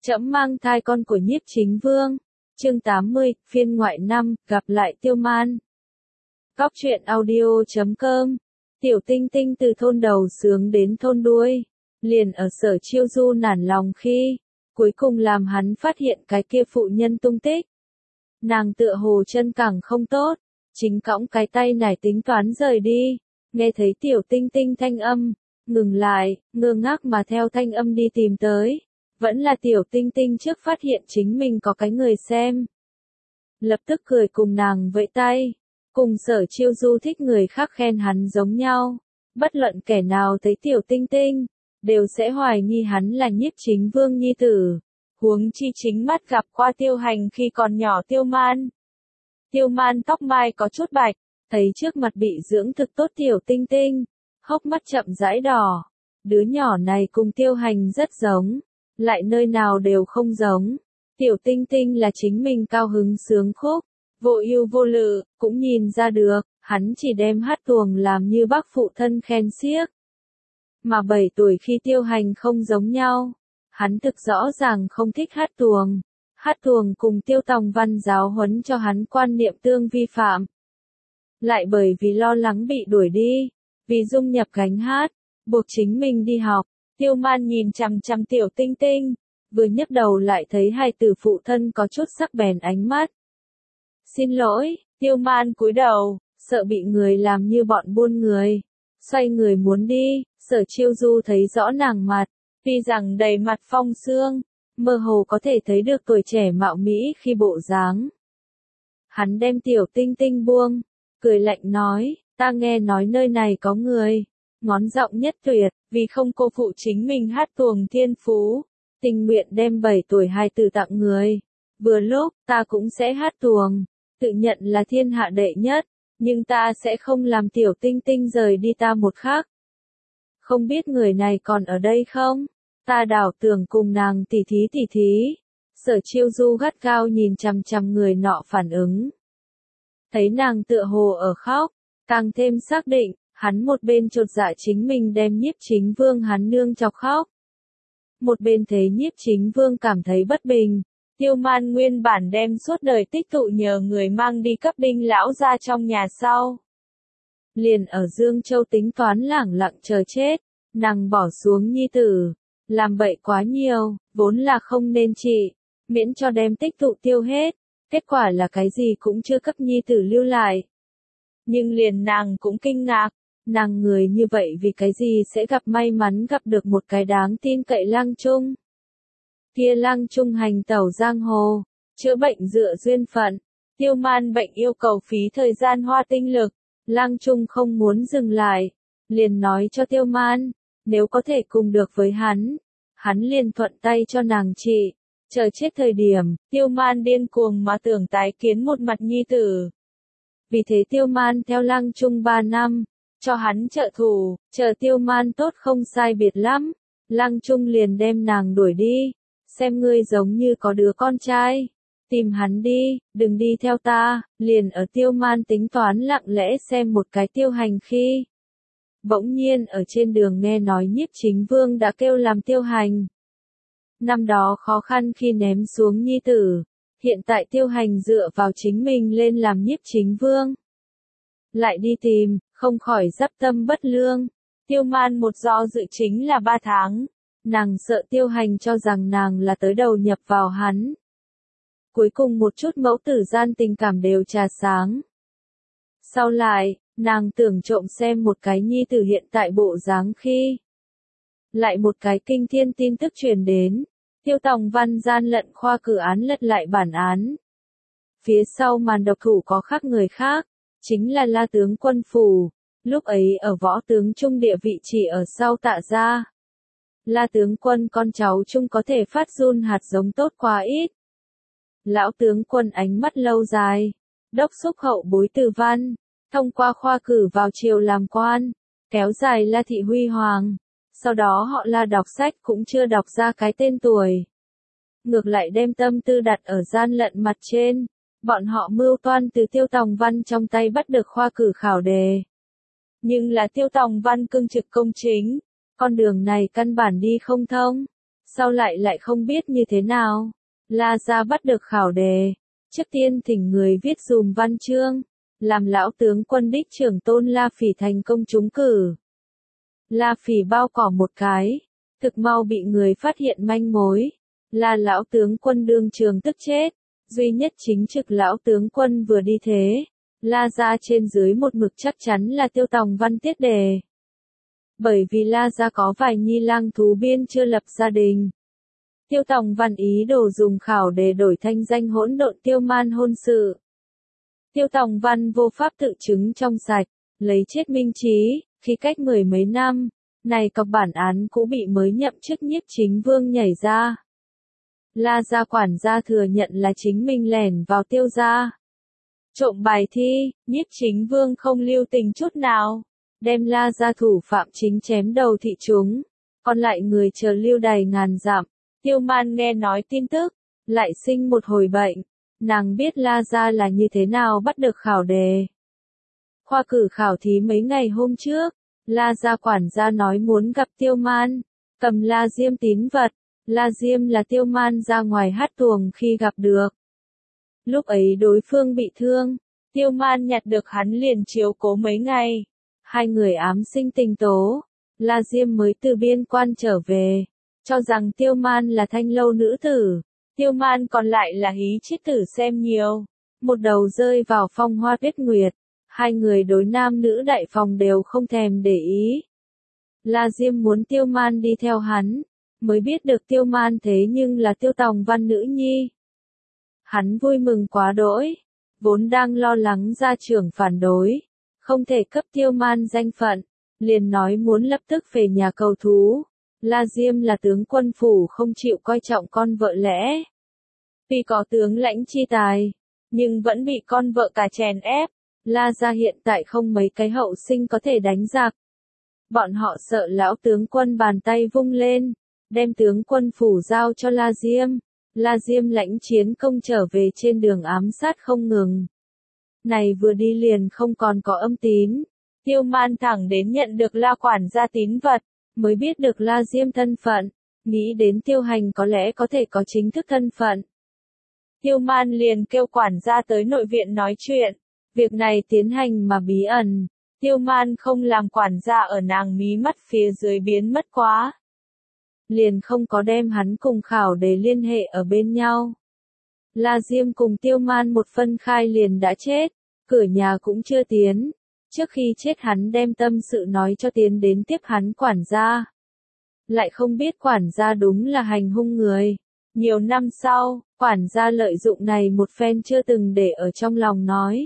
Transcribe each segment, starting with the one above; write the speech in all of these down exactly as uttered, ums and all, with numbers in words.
Trẫm mang thai con của Nhiếp Chính Vương. Chương tám mươi, phiên ngoại năm, gặp lại Tiêu Man. Cóc truyện audio chấm com. Tiểu Tinh Tinh từ thôn đầu sướng đến thôn đuôi, liền ở Sở Chiêu Du nản lòng khi, cuối cùng làm hắn phát hiện cái kia phụ nhân tung tích. Nàng tựa hồ chân cẳng không tốt, chính cõng cái tay nải tính toán rời đi, nghe thấy Tiểu Tinh Tinh thanh âm, ngừng lại, ngơ ngác mà theo thanh âm đi tìm tới. Vẫn là Tiểu Tinh Tinh trước phát hiện chính mình có cái người xem. Lập tức cười cùng nàng vẫy tay, cùng Sở Chiêu Du thích người khác khen hắn giống nhau. Bất luận kẻ nào thấy Tiểu Tinh Tinh, đều sẽ hoài nghi hắn là Nhiếp Chính Vương nhi tử. Huống chi chính mắt gặp qua Tiêu Hành khi còn nhỏ Tiêu Man. Tiêu Man tóc mai có chút bạch, thấy trước mặt bị dưỡng thực tốt Tiểu Tinh Tinh, hốc mắt chậm rãi đỏ. Đứa nhỏ này cùng Tiêu Hành rất giống, lại nơi nào đều không giống. Tiểu Tinh Tinh là chính mình cao hứng sướng khúc, vô ưu vô lự, cũng nhìn ra được, hắn chỉ đem hát tuồng làm như bác phụ thân khen xiếc. Mà bảy tuổi khi Tiêu Hành không giống nhau, hắn thực rõ ràng không thích hát tuồng. Hát tuồng cùng Tiêu Tòng Văn giáo huấn cho hắn quan niệm tương vi phạm. Lại bởi vì lo lắng bị đuổi đi, vì dung nhập gánh hát, buộc chính mình đi học. Tiêu Man nhìn chằm chằm Tiểu Tinh Tinh, vừa nhấc đầu lại thấy hai tử phụ thân có chút sắc bén ánh mắt. Xin lỗi, Tiêu Man cúi đầu, sợ bị người làm như bọn buôn người. Xoay người muốn đi, Sở Chiêu Du thấy rõ nàng mặt, tuy rằng đầy mặt phong sương, mơ hồ có thể thấy được tuổi trẻ mạo mỹ khi bộ dáng. Hắn đem Tiểu Tinh Tinh buông, cười lạnh nói, ta nghe nói nơi này có người. Ngón giọng nhất tuyệt, vì không cô phụ chính mình hát tuồng thiên phú, tình nguyện đem bảy tuổi hài tử tặng người. Vừa lúc, ta cũng sẽ hát tuồng, tự nhận là thiên hạ đệ nhất, nhưng ta sẽ không làm Tiểu Tinh Tinh rời đi ta một khắc. Không biết người này còn ở đây không? Ta đảo tưởng cùng nàng tỉ thí tỉ thí. Sở Chiêu Du gắt gao nhìn chằm chằm người nọ phản ứng. Thấy nàng tựa hồ ở khóc, càng thêm xác định. Hắn một bên chột dạ chính mình đem Nhiếp Chính Vương hắn nương chọc khóc. Một bên thấy Nhiếp Chính Vương cảm thấy bất bình. Tiêu Man nguyên bản đem suốt đời tích tụ nhờ người mang đi cấp Đinh lão ra trong nhà sau. Liền ở Dương Châu tính toán lẳng lặng chờ chết, nàng bỏ xuống nhi tử, làm bậy quá nhiều, vốn là không nên trị, miễn cho đem tích tụ tiêu hết, kết quả là cái gì cũng chưa cấp nhi tử lưu lại. Nhưng liền nàng cũng kinh ngạc. Nàng người như vậy vì cái gì sẽ gặp may mắn gặp được một cái đáng tin cậy Lang Trung. Kia Lang Trung hành tẩu giang hồ, chữa bệnh dựa duyên phận, Tiêu Man bệnh yêu cầu phí thời gian hoa tinh lực, Lang Trung không muốn dừng lại, liền nói cho Tiêu Man, nếu có thể cùng được với hắn, hắn liền thuận tay cho nàng trị, chờ chết thời điểm, Tiêu Man điên cuồng mà tưởng tái kiến một mặt nhi tử. Vì thế Tiêu Man theo Lang Trung ba năm. Cho hắn trợ thủ, chờ Tiêu Man tốt không sai biệt lắm, Lang Trung liền đem nàng đuổi đi, xem ngươi giống như có đứa con trai, tìm hắn đi, đừng đi theo ta, liền ở Tiêu Man tính toán lặng lẽ xem một cái Tiêu Hành khi. Bỗng nhiên ở trên đường nghe nói Nhiếp Chính Vương đã kêu làm Tiêu Hành. Năm đó khó khăn khi ném xuống nhi tử, hiện tại Tiêu Hành dựa vào chính mình lên làm Nhiếp Chính Vương. Lại đi tìm, không khỏi dắp tâm bất lương. Tiêu Man một do dự chính là ba tháng. Nàng sợ Tiêu Hành cho rằng nàng là tới đầu nhập vào hắn. Cuối cùng một chút mẫu tử gian tình cảm đều trà sáng. Sau lại, nàng tưởng trộm xem một cái nhi tử hiện tại bộ dáng khi. Lại một cái kinh thiên tin tức truyền đến. Tiêu Tòng Văn gian lận khoa cử án lật lại bản án. Phía sau màn độc thủ có khác người khác. Chính là La tướng quân phủ, lúc ấy ở võ tướng trung địa vị chỉ ở sau Tạ gia. La tướng quân con cháu chung có thể phát run hạt giống tốt quá ít. Lão tướng quân ánh mắt lâu dài, đốc xúc hậu bối từ văn, thông qua khoa cử vào triều làm quan, kéo dài La thị huy hoàng. Sau đó họ La đọc sách cũng chưa đọc ra cái tên tuổi. Ngược lại đem tâm tư đặt ở gian lận mặt trên. Bọn họ mưu toan từ Tiêu Tòng Văn trong tay bắt được khoa cử khảo đề. Nhưng là Tiêu Tòng Văn cương trực công chính, con đường này căn bản đi không thông. Sau lại lại không biết như thế nào. La gia bắt được khảo đề. Trước tiên thỉnh người viết dùm văn chương. Làm lão tướng quân đích trưởng tôn La Phỉ thành công trúng cử. La Phỉ bao cỏ một cái. Thực mau bị người phát hiện manh mối. Là lão tướng quân đương trường tức chết. Duy nhất chính trực lão tướng quân vừa đi thế. La gia trên dưới một mực chắc chắn là Tiêu Tòng Văn tiết đề. Bởi vì La gia có vài nhi lang thú biên chưa lập gia đình. Tiêu Tòng Văn ý đồ dùng khảo đề đổi thanh danh hỗn độn Tiêu Man hôn sự. Tiêu Tòng Văn vô pháp tự chứng trong sạch, lấy chết minh trí, khi cách mười mấy năm, này cọc bản án cũ bị mới nhậm chức nhiếp chính vương nhảy ra. La gia quản gia thừa nhận là chính mình lẻn vào Tiêu gia. Trộm bài thi, nhiếp chính vương không lưu tình chút nào, đem La gia thủ phạm chính chém đầu thị chúng, còn lại người chờ lưu đày ngàn dặm. Tiêu Man nghe nói tin tức, lại sinh một hồi bệnh, nàng biết La gia là như thế nào bắt được khảo đề. Khoa cử khảo thí mấy ngày hôm trước, La gia quản gia nói muốn gặp Tiêu Man, cầm La Diêm tín vật. La Diêm là Tiêu Man ra ngoài hát tuồng khi gặp được. Lúc ấy đối phương bị thương, Tiêu Man nhặt được hắn liền chiếu cố mấy ngày. Hai người ám sinh tình tố, La Diêm mới từ biên quan trở về, cho rằng Tiêu Man là thanh lâu nữ tử. Tiêu Man còn lại là hí chiết tử xem nhiều, một đầu rơi vào phong hoa tuyết nguyệt. Hai người đối nam nữ đại phòng đều không thèm để ý. La Diêm muốn Tiêu Man đi theo hắn. Mới biết được Tiêu Man thế nhưng là Tiêu Tòng Văn nữ nhi. Hắn vui mừng quá đỗi, vốn đang lo lắng gia trưởng phản đối, không thể cấp Tiêu Man danh phận, liền nói muốn lập tức về nhà cầu thú. La Diêm là tướng quân phủ không chịu coi trọng con vợ lẽ. Tuy có tướng lãnh chi tài, nhưng vẫn bị con vợ cả chèn ép. La gia hiện tại không mấy cái hậu sinh có thể đánh giặc. Bọn họ sợ lão tướng quân bàn tay vung lên, đem tướng quân phủ giao cho La Diêm. La Diêm lãnh chiến công trở về trên đường ám sát không ngừng. Này vừa đi liền không còn có âm tín. Tiêu Man thẳng đến nhận được La quản gia tín vật, mới biết được La Diêm thân phận, nghĩ đến Tiêu Hành có lẽ có thể có chính thức thân phận. Tiêu Man liền kêu quản gia tới nội viện nói chuyện, việc này tiến hành mà bí ẩn. Tiêu Man không làm quản gia ở nàng mí mắt phía dưới biến mất quá. Liền không có đem hắn cùng khảo đề liên hệ ở bên nhau. La Diêm cùng Tiêu Man một phân khai liền đã chết, cửa nhà cũng chưa tiến. Trước khi chết hắn đem tâm sự nói cho tiến đến tiếp hắn quản gia. Lại không biết quản gia đúng là hành hung người. Nhiều năm sau, quản gia lợi dụng này một phen chưa từng để ở trong lòng nói.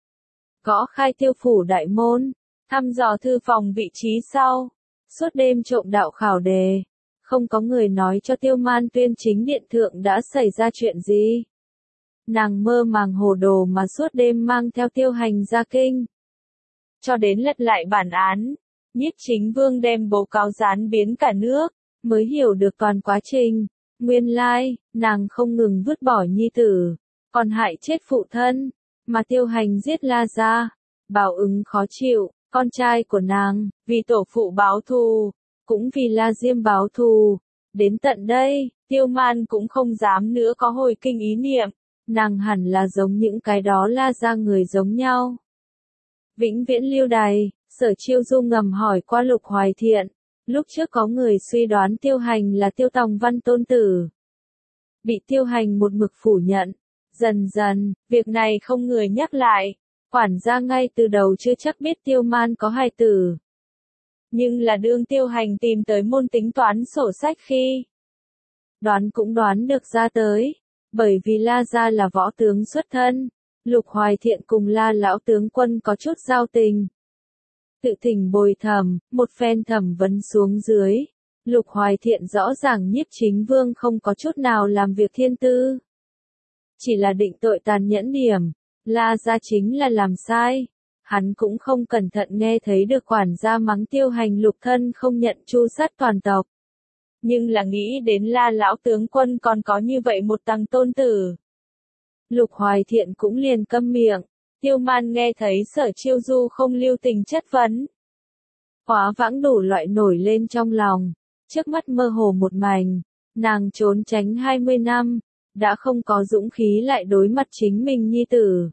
Gõ khai Tiêu phủ đại môn, thăm dò thư phòng vị trí sau, suốt đêm trộm đạo khảo đề. Không có người nói cho Tiêu Man tuyên chính điện thượng đã xảy ra chuyện gì. Nàng mơ màng hồ đồ mà suốt đêm mang theo Tiêu Hành ra kinh. Cho đến lật lại bản án, nhiếp chính vương đem bố cáo gián biến cả nước, mới hiểu được toàn quá trình. Nguyên lai, nàng không ngừng vứt bỏ nhi tử, còn hại chết phụ thân, mà Tiêu Hành giết La gia. Báo ứng khó chịu, con trai của nàng, vì tổ phụ báo thù, cũng vì La Diêm báo thù. Đến tận đây, Tiêu Man cũng không dám nữa có hồi kinh ý niệm, nàng hẳn là giống những cái đó La gia người giống nhau. Vĩnh viễn lưu đày, Sở Chiêu Du ngầm hỏi qua Lục Hoài Thiện, lúc trước có người suy đoán Tiêu Hành là Tiêu Tòng Văn tôn tử. Bị Tiêu Hành một mực phủ nhận, dần dần, việc này không người nhắc lại, quản gia ngay từ đầu chưa chắc biết Tiêu Man có hài tử. Nhưng là đương Tiêu Hành tìm tới môn tính toán sổ sách khi, đoán cũng đoán được ra tới, bởi vì La gia là võ tướng xuất thân, Lục Hoài Thiện cùng La lão tướng quân có chút giao tình. Tự thỉnh bồi thẩm, một phen thẩm vấn xuống dưới, Lục Hoài Thiện rõ ràng nhiếp chính vương không có chút nào làm việc thiên tư. Chỉ là định tội tàn nhẫn điểm, La gia chính là làm sai. Hắn cũng không cẩn thận nghe thấy được quản gia mắng Tiêu Hành lục thân không nhận tru sát toàn tộc. Nhưng là nghĩ đến La lão tướng quân còn có như vậy một tăng tôn tử. Lục Hoài Thiện cũng liền câm miệng. Tiêu Man nghe thấy Sở Chiêu Du không lưu tình chất vấn. Hóa vãng đủ loại nổi lên trong lòng, trước mắt mơ hồ một mảnh, Nàng trốn tránh hai mươi năm, đã không có dũng khí lại đối mặt chính mình nhi tử.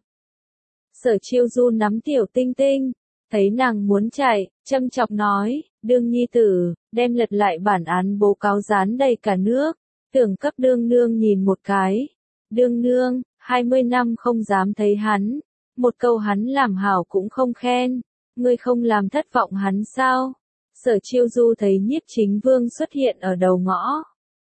Sở Chiêu Du nắm Tiểu Tinh Tinh, thấy nàng muốn chạy, châm chọc nói, đương nhi tử, đem lật lại bản án bố cáo dán đầy cả nước, tưởng cấp đương nương nhìn một cái. Đương nương, hai mươi năm không dám thấy hắn, một câu hắn làm hảo cũng không khen, ngươi không làm thất vọng hắn sao? Sở Chiêu Du thấy Nhiếp Chính Vương xuất hiện ở đầu ngõ.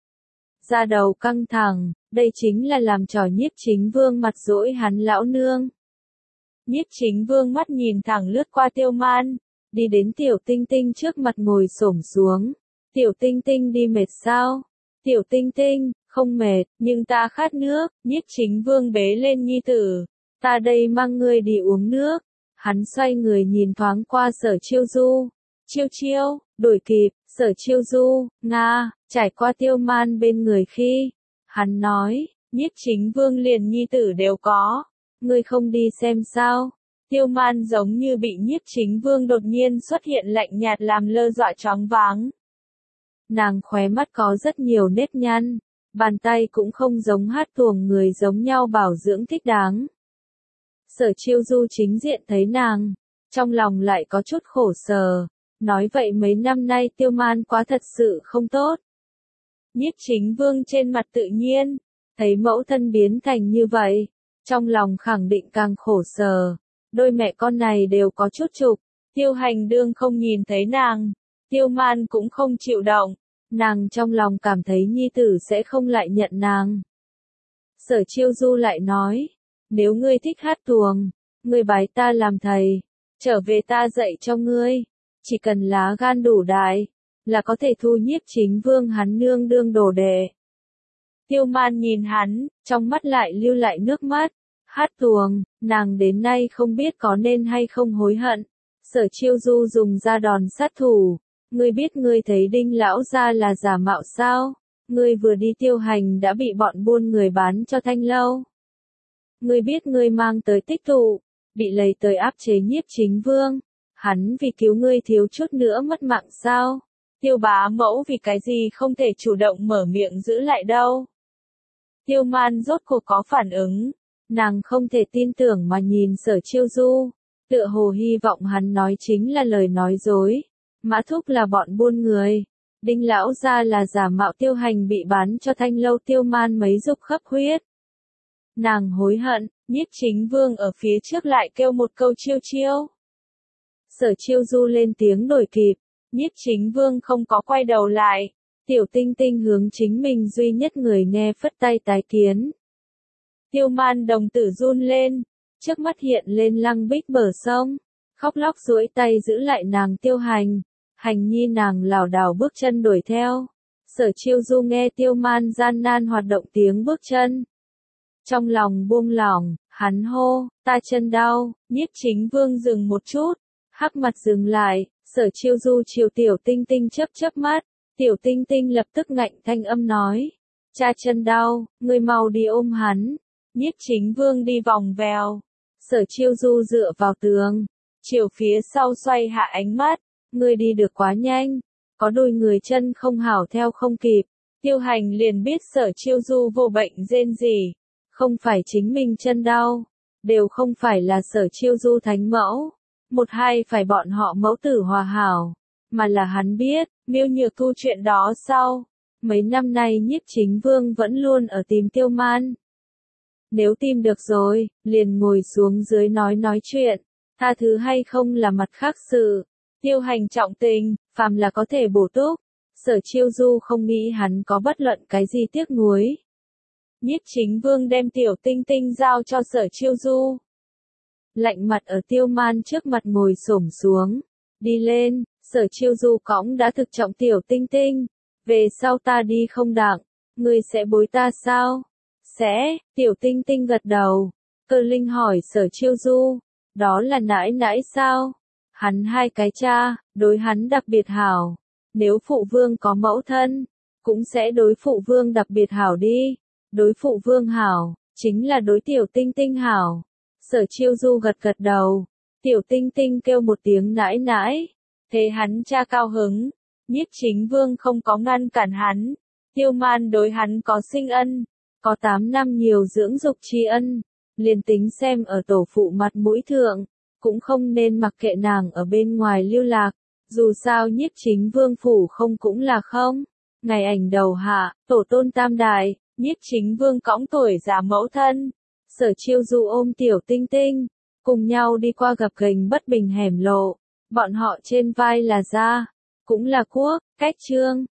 Da đầu căng thẳng, đây chính là làm trò Nhiếp Chính Vương mặt dỗi hắn lão nương. Nhiếp Chính Vương mắt nhìn thẳng lướt qua Tiêu Man, đi đến Tiểu Tinh Tinh trước mặt ngồi xổm xuống. Tiểu Tinh Tinh đi mệt sao? Tiểu Tinh Tinh, không mệt, nhưng ta khát nước. Nhiếp Chính Vương bế lên nhi tử, ta đây mang ngươi đi uống nước. Hắn xoay người nhìn thoáng qua Sở Chiêu Du. Chiêu chiêu, đuổi kịp, Sở Chiêu Du, Nga, trải qua Tiêu Man bên người khi. Hắn nói, Nhiếp Chính Vương liền nhi tử đều có. Ngươi không đi xem sao? Tiêu Man giống như bị Nhiếp Chính Vương đột nhiên xuất hiện lạnh nhạt làm lơ dọa choáng váng. Nàng khóe mắt có rất nhiều nếp nhăn, bàn tay cũng không giống hát tuồng người giống nhau bảo dưỡng thích đáng. Sở Chiêu Du chính diện thấy nàng, trong lòng lại có chút khổ sở, nói vậy mấy năm nay Tiêu Man quá thật sự không tốt. Nhiếp Chính Vương trên mặt tự nhiên, thấy mẫu thân biến thành như vậy, trong lòng khẳng định càng khổ sở, đôi mẹ con này đều có chút trục, Tiêu Hành đương không nhìn thấy nàng, Tiêu Man cũng không chịu động, nàng trong lòng cảm thấy nhi tử sẽ không lại nhận nàng. Sở Chiêu Du lại nói, nếu ngươi thích hát tuồng, ngươi bái ta làm thầy, trở về ta dạy cho ngươi, chỉ cần lá gan đủ đại, là có thể thu Nhiếp Chính Vương hắn nương đương đồ đệ. Tiêu Man nhìn hắn, trong mắt lại lưu lại nước mắt. Hát tuồng, nàng đến nay không biết có nên hay không hối hận. Sở Chiêu Du dùng ra đòn sát thủ. Ngươi biết ngươi thấy Đinh lão gia là giả mạo sao? Ngươi vừa đi Tiêu Hành đã bị bọn buôn người bán cho Thanh Lâu. Ngươi biết ngươi mang tới tích tụ, bị lấy tới áp chế Nhiếp Chính Vương. Hắn vì cứu ngươi thiếu chút nữa mất mạng sao? Tiêu bá mẫu vì cái gì không thể chủ động mở miệng giữ lại đâu? Tiêu Man rốt cuộc có phản ứng. Nàng không thể tin tưởng mà nhìn Sở Chiêu Du, tựa hồ hy vọng hắn nói chính là lời nói dối. Mã Thúc là bọn buôn người, Đinh lão gia là giả mạo Tiêu Hành bị bán cho Thanh Lâu. Tiêu Man mấy dục khắp huyết. Nàng hối hận, Nhiếp Chính Vương ở phía trước lại kêu một câu chiêu chiêu. Sở Chiêu Du lên tiếng đuổi kịp, Nhiếp Chính Vương không có quay đầu lại, Tiểu Tinh Tinh hướng chính mình duy nhất người nghe phất tay tái kiến. Tiêu Man đồng tử run lên, trước mắt hiện lên Lăng Bích bờ sông, khóc lóc duỗi tay giữ lại nàng Tiêu Hành, Hành nhi nàng lảo đảo bước chân đuổi theo. Sở Chiêu Du nghe Tiêu Man gian nan hoạt động tiếng bước chân, trong lòng buông lỏng, hắn hô, ta chân đau. Nhiếp Chính Vương dừng một chút, hắc mặt dừng lại, Sở Chiêu Du chiều Tiểu Tinh Tinh chớp chớp mắt, Tiểu Tinh Tinh lập tức ngạnh thanh âm nói, cha chân đau, ngươi mau đi ôm hắn. Nhiếp Chính Vương đi vòng vèo, Sở Chiêu Du dựa vào tường, chiều phía sau xoay hạ ánh mắt, ngươi đi được quá nhanh, có đôi người chân không hảo theo không kịp. Tiêu Hành liền biết Sở Chiêu Du vô bệnh rên rỉ, không phải chính mình chân đau, đều không phải là Sở Chiêu Du thánh mẫu, một hai phải bọn họ mẫu tử hòa hảo, mà là hắn biết, Miêu Nhược Thu chuyện đó sau, mấy năm nay Nhiếp Chính Vương vẫn luôn ở tìm Tiêu Man. Nếu tìm được rồi, liền ngồi xuống dưới nói nói chuyện, tha thứ hay không là mặt khác sự. Tiêu Hành trọng tình, phàm là có thể bổ túc. Sở Chiêu Du không nghĩ hắn có bất luận cái gì tiếc nuối. Nhiếp Chính Vương đem Tiểu Tinh Tinh giao cho Sở Chiêu Du. Lạnh mặt ở Tiêu Man trước mặt ngồi xổm xuống. Đi lên, Sở Chiêu Du cõng đã thực trọng Tiểu Tinh Tinh. Về sau ta đi không đặng, ngươi sẽ bối ta sao? Sẽ, Tiểu Tinh Tinh gật đầu. Cơ Linh hỏi Sở Chiêu Du, đó là nãi nãi sao? Hắn hai cái cha, đối hắn đặc biệt hảo. Nếu phụ vương có mẫu thân, cũng sẽ đối phụ vương đặc biệt hảo đi. Đối phụ vương hảo, chính là đối Tiểu Tinh Tinh hảo. Sở Chiêu Du gật gật đầu. Tiểu Tinh Tinh kêu một tiếng nãi nãi. Thế hắn cha cao hứng. Nhiếp Chính Vương không có ngăn cản hắn. Tiêu Man đối hắn có sinh ân, có tám năm nhiều dưỡng dục tri ân, liền tính xem ở tổ phụ mặt mũi thượng, cũng không nên mặc kệ nàng ở bên ngoài lưu lạc, dù sao nhiếp chính vương phủ không cũng là không. Ngày ảnh đầu hạ, tổ tôn tam đại, nhiếp chính vương cõng tuổi già mẫu thân, Sở Chiêu Du ôm tiểu tinh tinh, cùng nhau đi qua gập ghềnh bất bình hẻm lộ, bọn họ trên vai là gia, cũng là quốc, cách trương,